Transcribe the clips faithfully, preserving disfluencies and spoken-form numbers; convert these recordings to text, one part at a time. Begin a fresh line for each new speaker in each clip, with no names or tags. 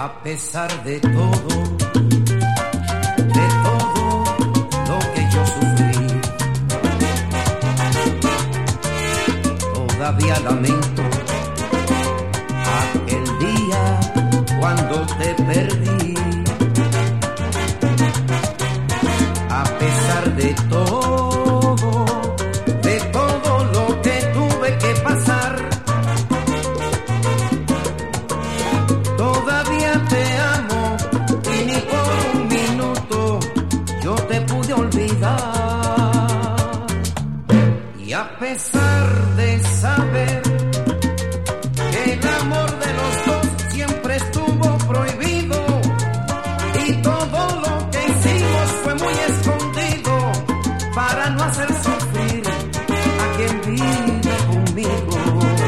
A pesar de todo, de todo lo que yo sufrí, todavía lamento aquel día cuando te perdí. A pesar de todo, de todo lo que tuve que pasar, todavía te amo y ni por un minuto yo te pude olvidar. Y a pesar de saber que el amor de los dos siempre estuvo prohibido y todo lo que hicimos fue muy escondido para no hacer sufrir a quien vive conmigo.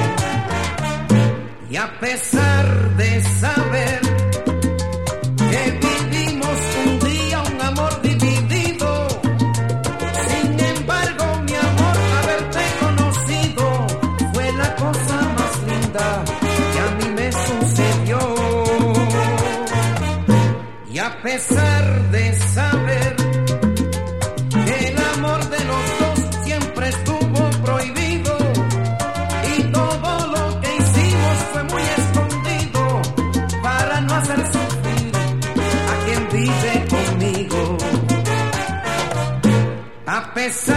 Y a pesar de saber que vivimos un día un amor dividido, sin embargo mi amor, haberte conocido fue la cosa más linda que a mí me sucedió. Y a pesar de saber que el amor de los dos siempre estuvo prohibido y todo lo que hicimos fue muy escondido para no hacer sufrir a quien vive conmigo. A pesar